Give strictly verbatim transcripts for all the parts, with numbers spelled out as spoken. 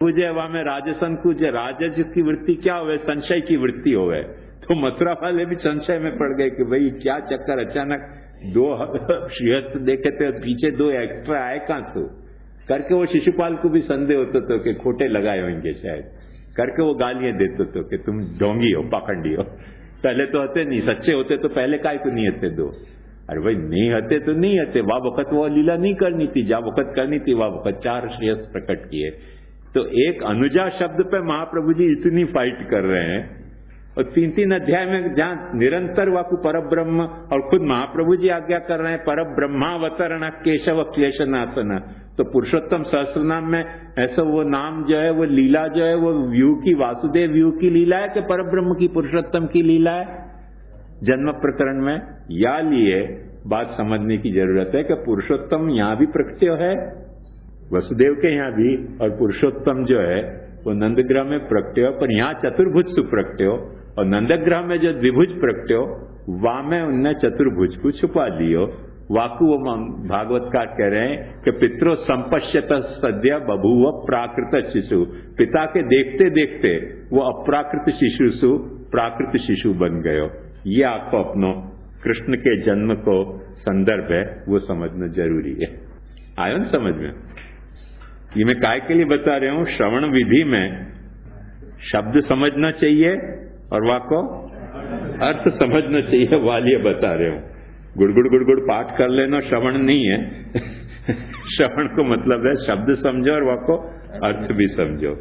पूजे वामे राजसन कूजे, राजस की वृत्ति क्या होवे? संशय की वृत्ति होवे। तो मथुरा वाले भी संशय में पड़ गए कि भाई क्या चक्कर, अचानक दो श्रीहस्त देखे थे पीछे दो एक्स्ट्रा आए कहां से करके। वो शिशुपाल को भी संदेह होते तो कि खोटे लगाए होंगे शायद करके, वो गालियां देते तो कि तुम ढोंगी हो, पाखंडी हो। पहले तो हते नहीं, सच्चे होते तो पहले काय को नहीं हते दो। अरे भाई नहीं हते तो नहीं हते, वह वक्त वो लीला नहीं करनी थी, जा वक्त करनी थी वह वक्त चार श्रेयस प्रकट किए। तो एक अनुजा शब्द पे महाप्रभु जी इतनी फाइट कर रहे हैं, और तीन तीन अध्याय में जहां निरंतर वाकु पर ब्रह्म, और खुद महाप्रभु जी आज्ञा कर रहे हैं पर ब्रह्मावतरण केशव क्लेशनाशन। तो पुरुषोत्तम सहस्रनाम में ऐसा वो नाम जो है, वो लीला जो है, वो व्यू की वासुदेव व्यू की लीला है कि पर ब्रह्म की पुरुषोत्तम की लीला है? जन्म प्रकरण में या लिए बात समझने की जरूरत है कि पुरुषोत्तम यहां भी प्रकट्य है, वसुदेव के यहां भी, और पुरुषोत्तम जो है वो नंदग्रह में प्रकट्य हो, पर यहां चतुर्भुज सुप्रकट्य हो, और नंदग्रह में जो द्विभुज प्रकट्य हो वहां में उनने चतुर्भुज को छुपा लियो। वाकु वो भागवतकार कह रहे हैं कि पितरो संपश्यत सद्य बभूव प्राकृत शिशु, पिता के देखते देखते वो अप्राकृत शिशु सु प्राकृत शिशु बन गयो। ये आपको अपनो कृष्ण के जन्म को संदर्भ है, वो समझना जरूरी है। आयो न समझ में? ये मैं काय के लिए बता रहा हूं, श्रवण विधि में शब्द समझना चाहिए और वाको अर्थ समझना चाहिए, वालिए बता रहे हूं। गुड़गुड़ गुड़गुड़ पाठ कर लेना श्रवण नहीं है। श्रवण को मतलब है शब्द समझो और वाको अर्थ भी समझो।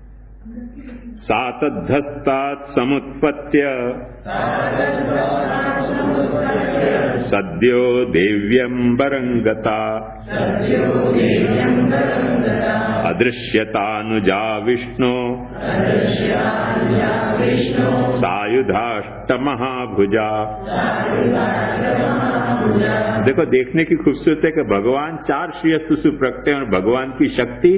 सातद्धस्तात् समुत्पत्य सद्यो देव्यंबरंगता अदृश्यतानुजा विष्णु सायुधाष्ट महाभुजा। देखो देखने की खूबसूरती है कि भगवान चार श्रेयस्त्र सुप्रकटे और भगवान की शक्ति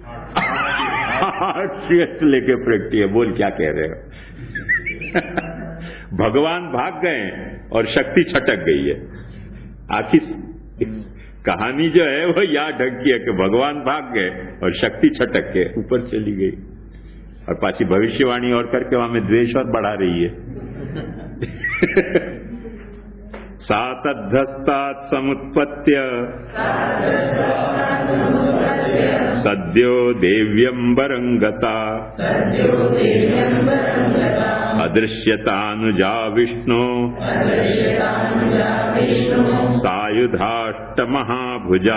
आठ श्रेयस्त्र लेके प्रकटी है। बोल क्या कह रहे हो? भगवान भाग गए और शक्ति छटक गई है। आखिर कहानी जो है वो या ढंग की है कि भगवान भाग गए और शक्ति छटक के ऊपर चली गई, और पासी भविष्यवाणी और करके वहां में द्वेष और बढ़ा रही है। सातद्धस्तात् समुत्पत्य सद्यो देव्यंबरंगता अदृश्यतानुजा विष्णु सायुधाष्ट महाभुजा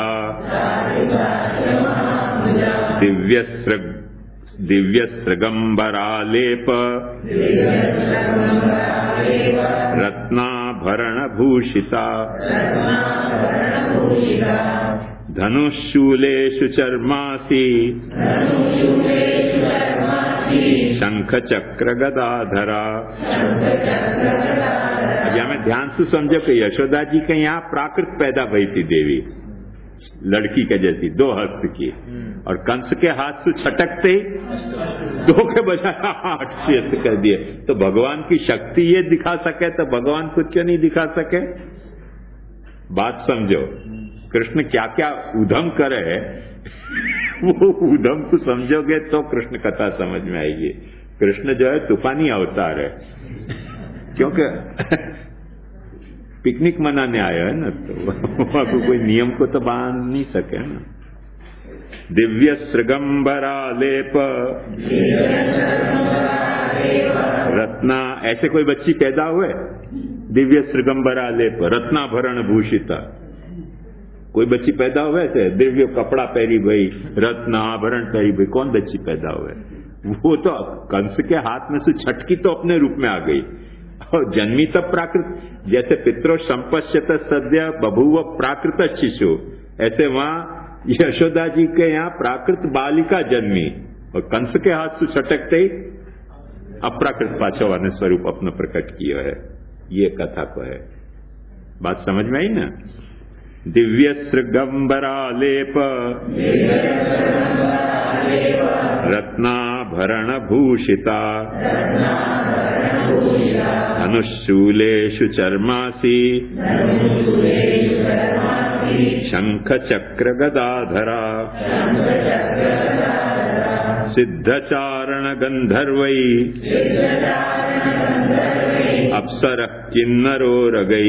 दिव्यस्र दिव्यसृगंबरालेप रत्नाभरण भूषिता धनुशूलेषु चर्मासी शंख चक्र गदाधरा। अब हमें ध्यान से समझो कि यशोदा जी के यहाँ प्राकृत पैदा भई थी देवी, लड़की के जैसी दो हस्त की, और कंस के हाथ से छटकते ही दो के बजाय आठ क्षेत्र कर दिए। तो भगवान की शक्ति ये दिखा सके तो भगवान खुद क्यों नहीं दिखा सके? बात समझो, कृष्ण क्या क्या उधम करे है, वो उधम को समझोगे तो कृष्ण कथा समझ में आएगी। कृष्ण जो है तूफानी अवतार है, क्योंकि पिकनिक मनाने आया है ना, तो वहां को कोई नियम को तो बांध नहीं सके ना। दिव्य सृगंबरालेप रत्ना, ऐसे कोई बच्ची पैदा हुए दिव्य सृगंबरालेप रत्नाभरण भूषिता, कोई बच्ची पैदा हुए ऐसे दिव्य कपड़ा पहरी भाई, रत्न आभरण पहरी भाई, कौन बच्ची पैदा हुए? वो तो कंस के हाथ में से छटकी तो अपने रूप में आ गई, और जन्मी तब प्राकृत, जैसे पितरो संपश्यत सद्य बभूव प्राकृत शिशु, ऐसे वहां यशोदा जी के यहाँ प्राकृत बालिका जन्मी, और कंस के हाथ से छटकते ही अप्राकृत पाछवा ने स्वरूप अपना प्रकट किया है। ये कथा को है, बात समझ में आई ना? दिव्य सृगंबरालेप रत्नाभरण भूषिता धनुशूलेषु चर्मासी शंख चक्र गदाधरा। सिद्धचारण गंधर्वै अप्सरः किन्नरोरगै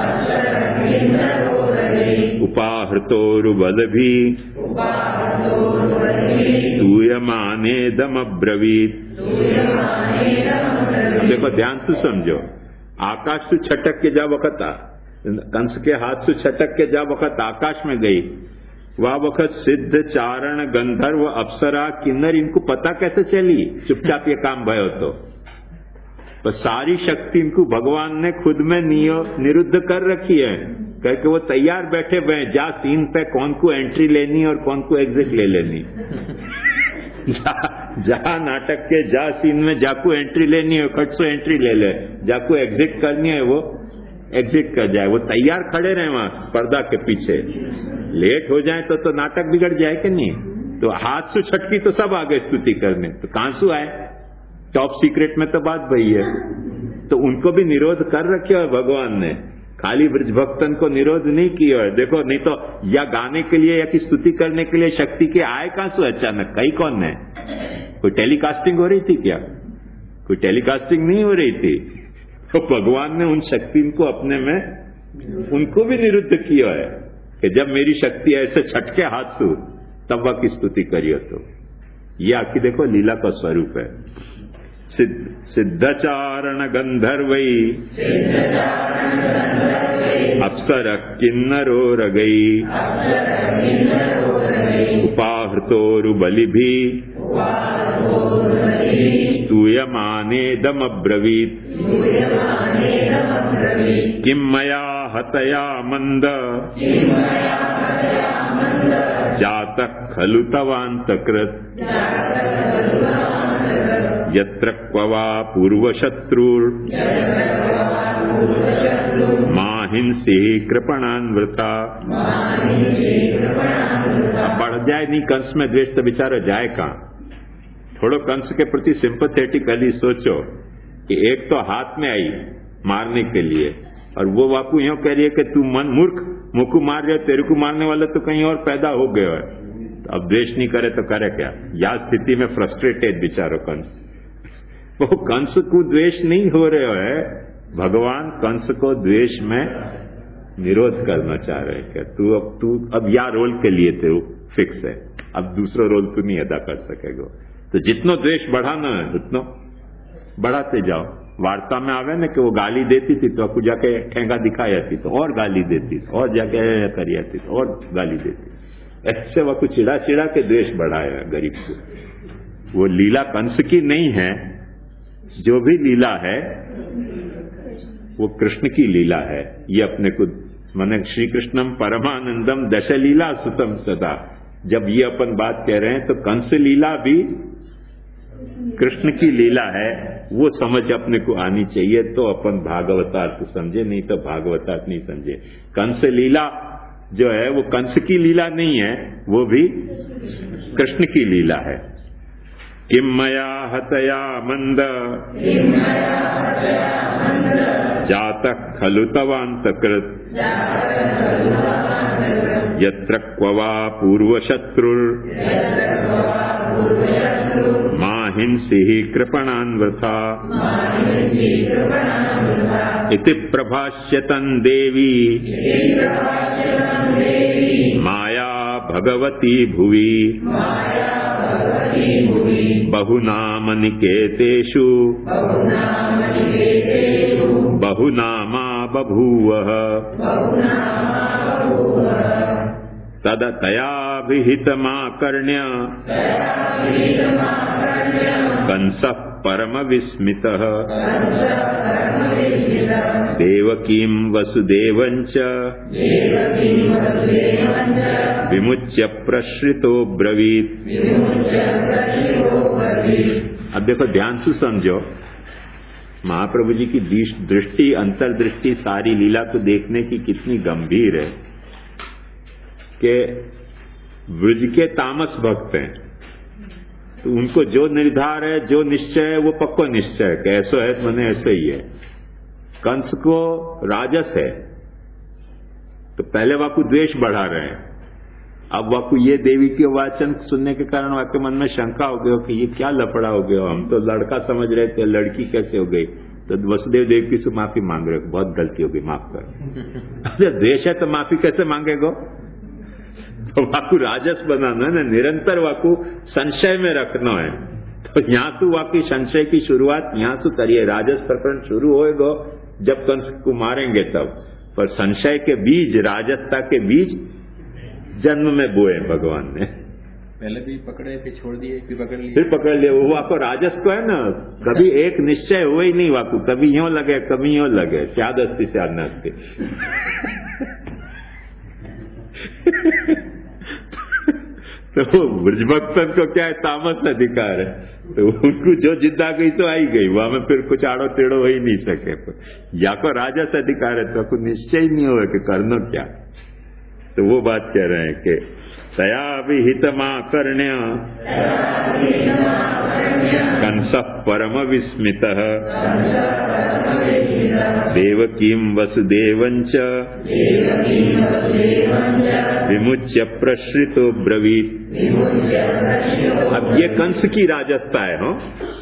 उपाहृतोरुबलभिः स्तूयमानेदमब्रवीत्। देखो ध्यान से समझो, आकाश से छटक के जा वक्त आ, कंस के हाथ से छटक के जा वक्त आकाश में गई, वह वक्त सिद्ध चारण गंधर्व अप्सरा किन्नर इनको पता कैसे चली चुपचाप ये काम भयो तो? पर सारी शक्ति इनको भगवान ने खुद में निरुद्ध कर रखी है, करके वो तैयार बैठे हुए हैं जा सीन पे कौन को एंट्री लेनी और कौन को एग्जिट ले लेनी। जहां नाटक के जा सीन में जाकू एंट्री लेनी है खट से एंट्री ले ले, जाकू एग्जिट करनी है वो एग्जिट कर जाए। वो तैयार खड़े रहे वहां पर्दा के पीछे, लेट हो जाए तो तो नाटक बिगड़ जाए कि नहीं। तो हाथ से छटकी तो सब आ गए स्तुति करने, तो कहां से आए? टॉप सीक्रेट में तो बात वही है। तो उनको भी निरोध कर रखा है भगवान ने, खाली ब्रज भक्तन को निरोध नहीं किया है। देखो नहीं तो या गाने के लिए या की स्तुति करने के लिए शक्ति के आए कहां से अचानक? कहीं कौन है? कोई टेलीकास्टिंग हो रही थी क्या? कोई टेलीकास्टिंग नहीं हो रही थी। तो भगवान ने उन शक्ति को अपने में उनको भी निरुद्ध किया है कि जब मेरी शक्ति ऐसे छटके हाथ से तब वह की स्तुति करियो। तो ये आखिर देखो लीला का स्वरूप है। सिद्ध सिद्धचारण गंधर्वै अप्सर किन्नरोरगै उपाहृतोरुबलिभिः स्तूयमानेदमब्रवीत् किं मया हतया मंद जातः खलु तवान्तकृत् यत्र क्व वा पूर्वशत्रुर् माहिंसी कृपणान्वृता। बढ़ जाए नहीं कंस में द्वेष तो बेचारा जाए कहां? थोड़ो कंस के प्रति सिंपथेटिकली सोचो कि एक तो हाथ में आई मारने के लिए और वो बापू यूं कह रही है कि तू मन मूर्ख मुकु मार रहे, तेरे को मारने वाला तो कहीं और पैदा हो गया है। तो अब द्वेष नहीं करे तो करे क्या? या स्थिति में फ्रस्ट्रेटेड बेचारो कंस। वो कंस को द्वेष नहीं हो रहे है, भगवान कंस को द्वेष में निरोध करना चाह रहे हैं। क्या तू अब तू अब या रोल के लिए थे फिक्स है, अब दूसरा रोल तू नहीं अदा कर सकेगा। तो जितना द्वेष बढ़ाना है उतना बढ़ाते जाओ। वार्ता में आवे ना कि वो गाली देती थी तो आपको जाके ठेंगा दिखाई जाती तो और गाली देती और जाके करी जाती तो और गाली देती। ऐसे वह कुछ चिड़ा चिड़ा के द्वेष बढ़ाया गरीब को। वो लीला कंस की नहीं है, जो भी लीला है वो कृष्ण की लीला है। ये अपने को माने श्री कृष्णम परमानंदम दश लीला सुतम सदा, जब ये अपन बात कह रहे हैं तो कंस लीला भी कृष्ण की लीला है, वो समझ अपने को आनी चाहिए तो अपन भागवतार्थ समझे, नहीं तो भागवतार्थ नहीं समझे। कंस लीला जो है वो कंस की लीला नहीं है, वो भी कृष्ण की लीला है। किम मया हतया मंद जातः खलु तवान्तकृत् यत्र क्व वा पूर्वशत्रुर् माहिंसिः कृपणान्वृथा इति प्रभाष्यतन् देवी माया भगवती भुवि बहुनाम निकेतेषु बहुनामा बभूवः तद तयाभिहितमाकर्ण्य कंसः परमविस्मितः देवकीं वसुदेवं च विमुच्य प्रश्रितो ब्रवीत्। अब देखो ध्यान से समझो, महाप्रभु जी की दृष्टि अंतर्दृष्टि सारी लीला को देखने की कितनी गंभीर है कि ब्रज के तामस भक्त हैं तो उनको जो निर्धार है जो निश्चय है वो पक्को निश्चय है कि ऐसा है तो मैंने ऐसा ही है। कंस को राजस है तो पहले वाकु द्वेष बढ़ा रहे हैं, अब वाकु ये देवी के वाचन सुनने के कारण वाके मन में शंका हो गई कि ये क्या लफड़ा हो गया, हम तो लड़का समझ रहे थे, लड़की कैसे हो गई। तो वसुदेव देव की से माफी मांग रहे हो, बहुत गलती हो गई, माफ कर। अरे द्वेष है तो माफी कैसे मांगेगो? तो वाकु राजस बनाना है ना, निरंतर वाकु संशय में रखना है। तो यहाँ से वाकई संशय की शुरुआत यहाँ से करिए। राजस प्रकरण शुरू होएगा जब कंस को मारेंगे तब, पर संशय के बीज, राजसता के बीज जन्म में बोए भगवान ने। पहले भी पकड़े, फिर छोड़ दिए, फिर पकड़ लिए, फिर पकड़ लिए। वो वाको राजस को है ना, कभी एक निश्चय हुए ही नहीं वाकु, कभी यूं लगे कभी यूं लगे, स्याद अस्ति स्याद नास्ति। तो ब्रजभक्तन को क्या है, तामस अधिकार है, तो उनको जो जिद आ गई सो आई गई, वहां में फिर कुछ आड़ो टेढ़ो हो ही नहीं सके। या को राजस अधिकार है तो आपको निश्चय ही नहीं हुआ कि करना क्या। तो वो बात कह रहे हैं कि तया विहितमाकर्ण्य कंस परम विस्मित देवकीं वसुदेवंच विमुच्य प्रश्रितो ब्रवीत। अब ये कंस की राजस्ता है। हो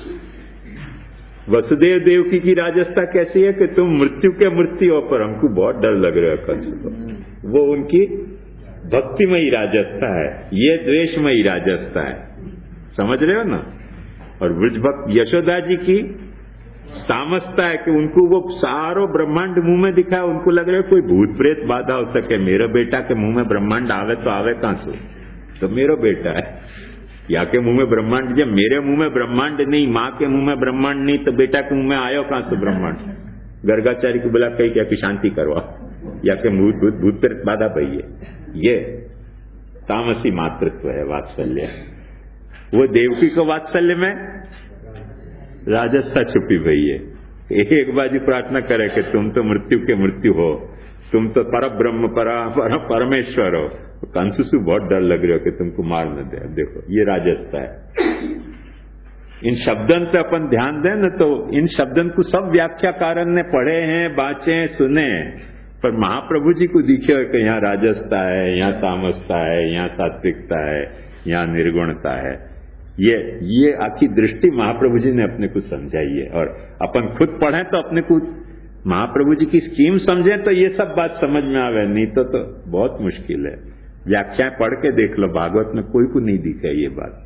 वसुदेव देवकी की राजस्ता कैसी है कि तुम मृत्यु के मृत्यु हो, पर हमको बहुत डर लग रहा है कंस को। वो उनकी भक्तिमयी राजस्ता है, ये द्वेषमयी राजस्ता है, समझ रहे हो ना। और ब्रजभक्त यशोदा जी की तामसता है कि उनको वो सारो ब्रह्मांड मुंह में दिखा, उनको लग रहा है कोई भूत प्रेत बाधा हो सके, मेरा बेटा के मुंह में ब्रह्मांड आवे तो आवे कहां से, तो मेरा बेटा है। या के मुंह में ब्रह्मांड, जब मेरे मुंह में ब्रह्मांड नहीं, माँ के मुंह में ब्रह्मांड नहीं, तो बेटा के मुंह में आयो कहां से ब्रह्मांड। गर्गाचार्य को बोला कहीं क्या कि शांति करवा, या के भूत भूत भूत प्रेत बाधा पाइए। ये तामसी मातृत्व है, वात्सल्य। वो देवकी को वात्सल्य में राजस्था छुपी हुई है। एक बाजी प्रार्थना करे कि तुम तो मृत्यु के मृत्यु हो, तुम तो पर ब्रह्म परा पर, परमेश्वर हो। तो कंस से बहुत डर लग रहा हो कि तुमको मार न दे। देखो ये राजस्था है। इन शब्दन पे अपन ध्यान दें न, तो इन शब्दन को सब व्याख्याकारन ने पढ़े हैं, बाँचे, सुने, पर महाप्रभु जी को दिखे हो कि यहाँ राजस्था है, यहाँ तामसता है, यहाँ सात्विकता है, यहाँ निर्गुणता है। ये ये आखी दृष्टि महाप्रभु जी ने अपने को समझाई है। और अपन खुद पढ़ें तो अपने को महाप्रभु जी की स्कीम समझें तो ये सब बात समझ में आवे, नहीं तो, तो बहुत मुश्किल है। व्याख्याएं पढ़ के देख लो, भागवत में कोई को नहीं दिखा ये बात।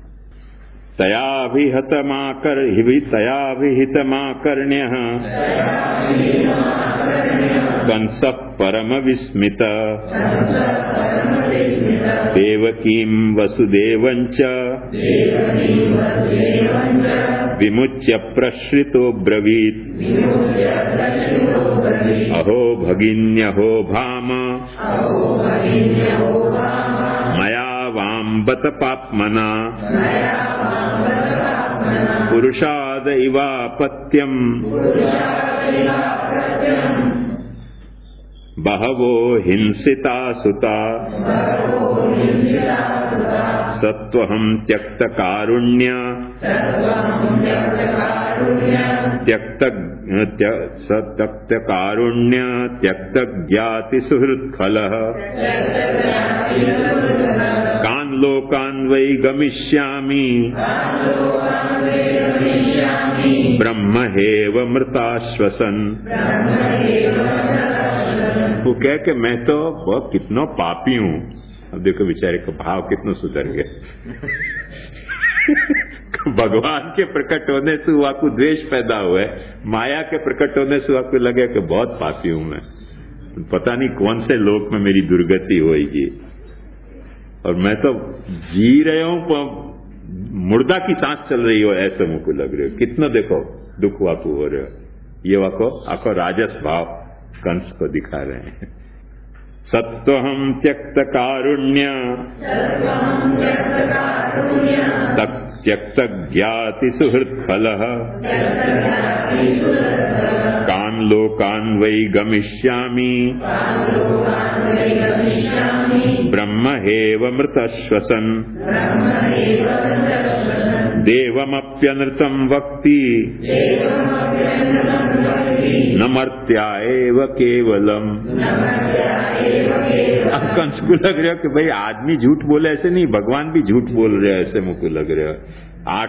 तयाभिहतमाकर तयाभिहितमाकर्ण्य कंस परम विस्मित देवकीं वसुदेवंच विमुच्य प्रश्रितो ब्रवीत। अहो भगिन्यहो भाम मया वाम्बत पाप्मना पुरुषाद इवापत्यम् बहवो हिंसिता सुता सत्वहं त्यक्त कारुण्य त्यक्त त्यक्त कारुण्य त्यक्त ज्ञाति सुहृत्खलः कान् लोकान् वै गमिष्यामि ब्रह्म हेव मृताश्वसन्। वो कह के मैं तो बहुत कितना पापी हूं। अब देखो बेचारे का भाव कितना सुधर गया। भगवान के प्रकट होने से हुआ को द्वेष पैदा हुआ है, माया के प्रकट होने से हुआ को लगे कि बहुत पापी हूं मैं, पता नहीं कौन से लोक में मेरी दुर्गति होगी, और मैं तो जी रहा हूं, मुर्दा की सांस चल रही हो ऐसे मुझको लग रहे हो। कितना देखो दुख वाकू हो रहे हो। ये वाको आको राजस भाव कंस को दिखा रहे हैं। सत्वहं त्यक्त कारुण्य त्यक्त ज्ञाति सुहृत्फलः कान् लोकान् वै गमिष्यामि ब्रह्म हेव मृतश्वसन्। देवमप्यनृतं वक्ति न मर्त्या एव केवलम। अब कंस को लग रहा है कि भाई आदमी झूठ बोले ऐसे नहीं, भगवान भी झूठ बोल रहे हैं ऐसे मुझको लग रहा है। आठ